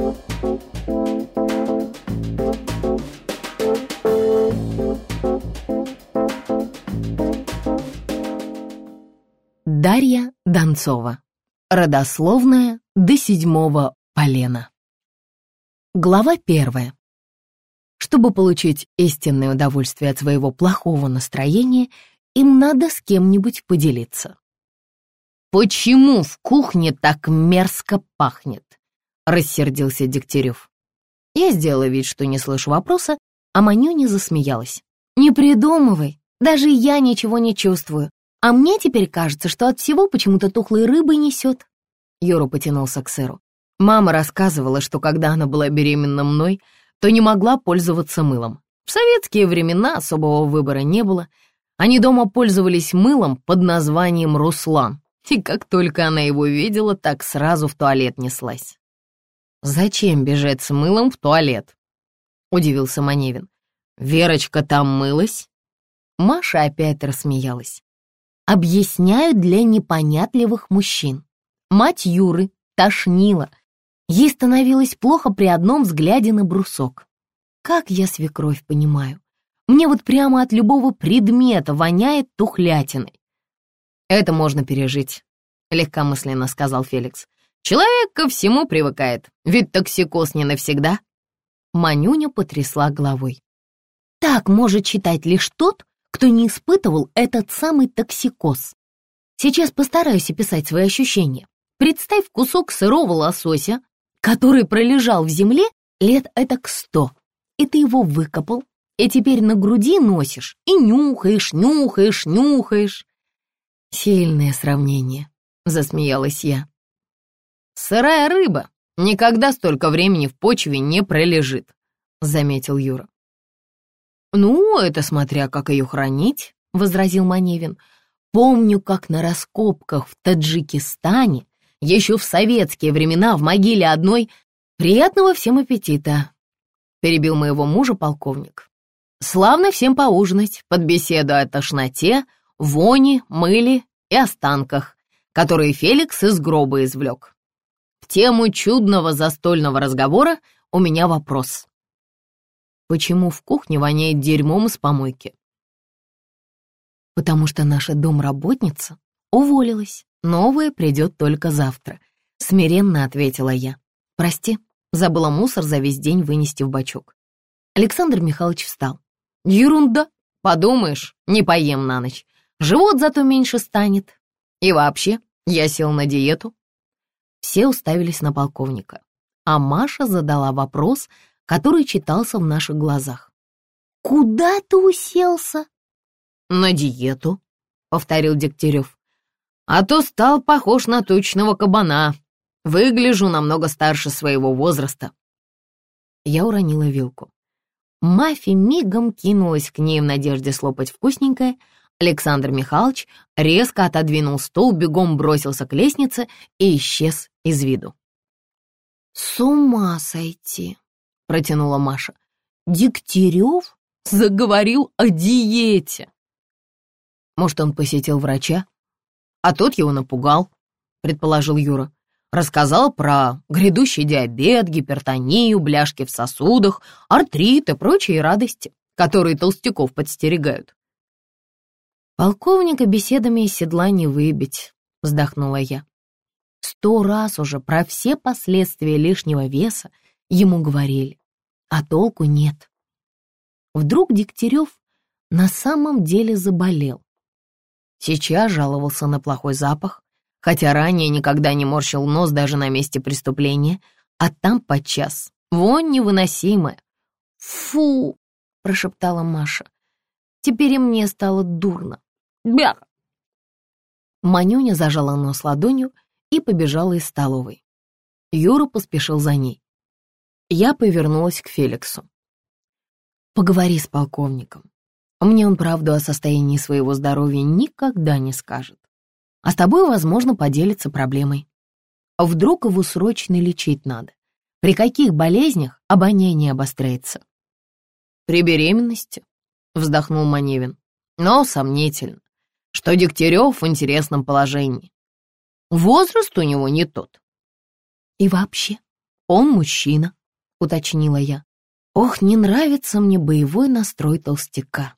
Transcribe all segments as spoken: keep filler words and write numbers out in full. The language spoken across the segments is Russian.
Дарья Донцова. Родословная до седьмого полена. Глава первая. Чтобы получить истинное удовольствие от своего плохого настроения, им надо с кем-нибудь поделиться. «Почему в кухне так мерзко пахнет?» — рассердился Дегтярев. Я сделала вид, что не слышу вопроса, а Манюня засмеялась. «Не придумывай, даже я ничего не чувствую. А мне теперь кажется, что от всего почему-то тухлой рыбой несет». Юра потянулся к сыру. Мама рассказывала, что когда она была беременна мной, то не могла пользоваться мылом. В советские времена особого выбора не было. Они дома пользовались мылом под названием «Руслан». И как только она его видела, так сразу в туалет неслась. «Зачем бежать с мылом в туалет?» — удивился Маневин. «Верочка там мылась?» Маша опять рассмеялась. «Объясняю для непонятливых мужчин. Мать Юры тошнила. Ей становилось плохо при одном взгляде на брусок. Как я свекровь понимаю. Мне вот прямо от любого предмета воняет тухлятиной». «Это можно пережить», — легкомысленно сказал Феликс. «Человек ко всему привыкает, ведь токсикоз не навсегда». Манюня потрясла головой. «Так может считать лишь тот, кто не испытывал этот самый токсикоз. Сейчас постараюсь описать свои ощущения. Представь кусок сырого лосося, который пролежал в земле лет этак сто, и ты его выкопал, и теперь на груди носишь, и нюхаешь, нюхаешь, нюхаешь». «Сильное сравнение», — засмеялась я. «Сырая рыба никогда столько времени в почве не пролежит», — заметил Юра. «Ну, это смотря как ее хранить», — возразил Маневин. «Помню, как на раскопках в Таджикистане еще в советские времена в могиле одной приятного всем аппетита», — перебил моего мужа полковник. «Славно всем поужинать под беседу о тошноте, вони, мыле и останках, которые Феликс из гроба извлек. В тему чудного застольного разговора у меня вопрос. Почему в кухне воняет дерьмом из помойки?» «Потому что наша домработница уволилась. Новая придет только завтра», — смиренно ответила я. «Прости, забыла мусор за весь день вынести в бачок». Александр Михайлович встал. «Ерунда, подумаешь, не поем на ночь. Живот зато меньше станет. И вообще, я сел на диету». Все уставились на полковника, а Маша задала вопрос, который читался в наших глазах. «Куда ты уселся?» «На диету», — повторил Дегтярев. «А то стал похож на тучного кабана. Выгляжу намного старше своего возраста». Я уронила вилку. Мафи мигом кинулась к ней в надежде слопать вкусненькое. Александр Михайлович резко отодвинул стол, бегом бросился к лестнице и исчез из виду. «С ума сойти!» — протянула Маша. «Дегтярев заговорил о диете». «Может, он посетил врача, а тот его напугал», — предположил Юра. «Рассказал про грядущий диабет, гипертонию, бляшки в сосудах, артрит и прочие радости, которые толстяков подстерегают». «Полковника беседами из седла не выбить», — вздохнула я. Сто раз уже про все последствия лишнего веса ему говорили, а толку нет. Вдруг Дегтярев на самом деле заболел. Сейчас жаловался на плохой запах, хотя ранее никогда не морщил нос даже на месте преступления, а там подчас вонь невыносимая. «Фу!» — прошептала Маша. «Теперь и мне стало дурно. Бях!» Манюня зажала нос ладонью и побежала из столовой. Юра поспешил за ней. Я повернулась к Феликсу. «Поговори с полковником. Мне он правду о состоянии своего здоровья никогда не скажет. А с тобой, возможно, поделится проблемой. Вдруг его срочно лечить надо. При каких болезнях обоняние обостряется?» «При беременности», — вздохнул Маневин. «Но сомнительно, что Дегтярев в интересном положении. Возраст у него не тот». «И вообще, Он мужчина, уточнила я. Ох, не нравится мне боевой настрой толстяка.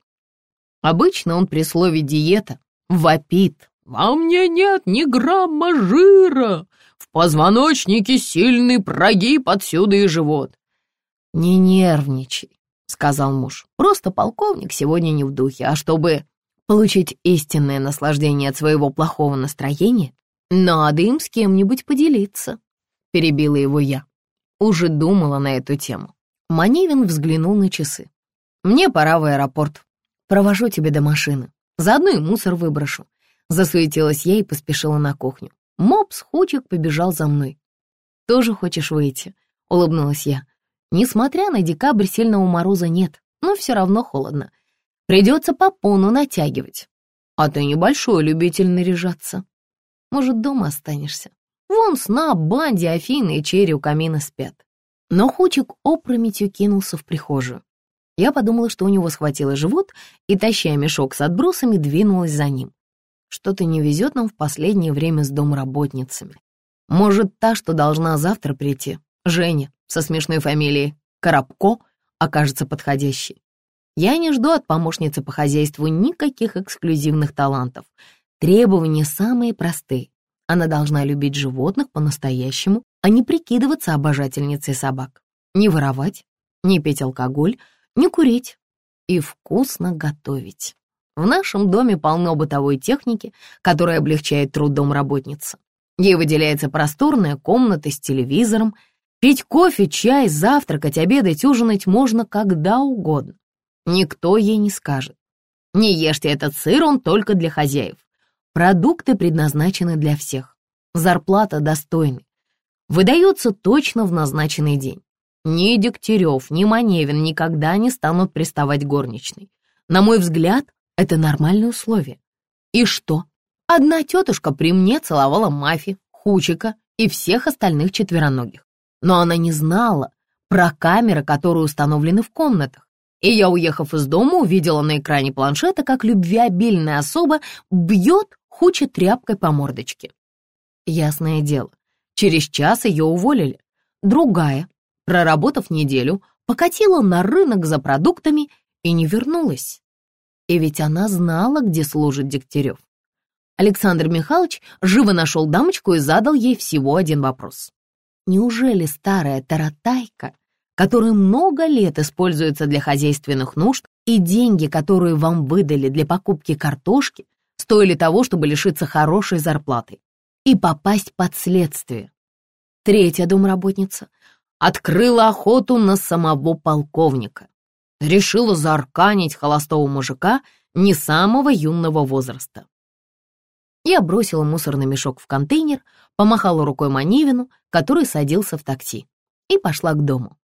Обычно он при слове «диета» вопит. «Во мне нет ни грамма жира! В позвоночнике сильный прогиб отсюда и живот!» «Не нервничай», — сказал муж. «Просто полковник сегодня не в духе, а чтобы получить истинное наслаждение от своего плохого настроения, надо им с кем-нибудь поделиться», — перебила его я. Уже думала на эту тему. Маневин взглянул на часы. «Мне пора в аэропорт. Провожу тебя до машины. Заодно и мусор выброшу». Засуетилась я и поспешила на кухню. Мопс-Хучик побежал за мной. «Тоже хочешь выйти?» — улыбнулась я. «Несмотря на декабрь, сильного мороза нет, но все равно холодно. Придется попону натягивать. А ты небольшой любитель наряжаться. Может, дома останешься? Вон Снап, Банди, Афина и Черри у камина спят». Но Хучик опрометью кинулся в прихожую. Я подумала, что у него схватило живот, и, таща мешок с отбросами, двинулась за ним. Что-то не везет нам в последнее время с домработницами. Может, та, что должна завтра прийти, Женя, со смешной фамилией Коробко, окажется подходящей. Я не жду от помощницы по хозяйству никаких эксклюзивных талантов. Требования самые простые. Она должна любить животных по-настоящему, а не прикидываться обожательницей собак. Не воровать, не пить алкоголь, не курить и вкусно готовить. В нашем доме полно бытовой техники, которая облегчает труд домработницы. Ей выделяется просторная комната с телевизором. Пить кофе, чай, завтракать, обедать, ужинать можно когда угодно. Никто ей не скажет: «Не ешьте этот сыр, он только для хозяев». Продукты предназначены для всех. Зарплата достойная. Выдается точно в назначенный день. Ни Дегтярев, ни Маневин никогда не станут приставать к горничной. На мой взгляд, это нормальные условия. И что? Одна тетушка при мне целовала Мафи, Хучика и всех остальных четвероногих. Но она не знала про камеры, которые установлены в комнатах. И я, уехав из дома, увидела на экране планшета, как любвеобильная особа бьет Хуча тряпкой по мордочке. Ясное дело, через час ее уволили. Другая, проработав неделю, покатила на рынок за продуктами и не вернулась. И ведь она знала, где служит Дегтярев. Александр Михайлович живо нашел дамочку и задал ей всего один вопрос. Неужели старая таратайка, которая много лет используется для хозяйственных нужд, и деньги, которые вам выдали для покупки картошки, стоили того, чтобы лишиться хорошей зарплаты и попасть под следствие? Третья домработница открыла охоту на самого полковника. Решила заарканить холостого мужика не самого юного возраста. Я бросила мусорный мешок в контейнер, помахала рукой Маневину, который садился в такси, и пошла к дому.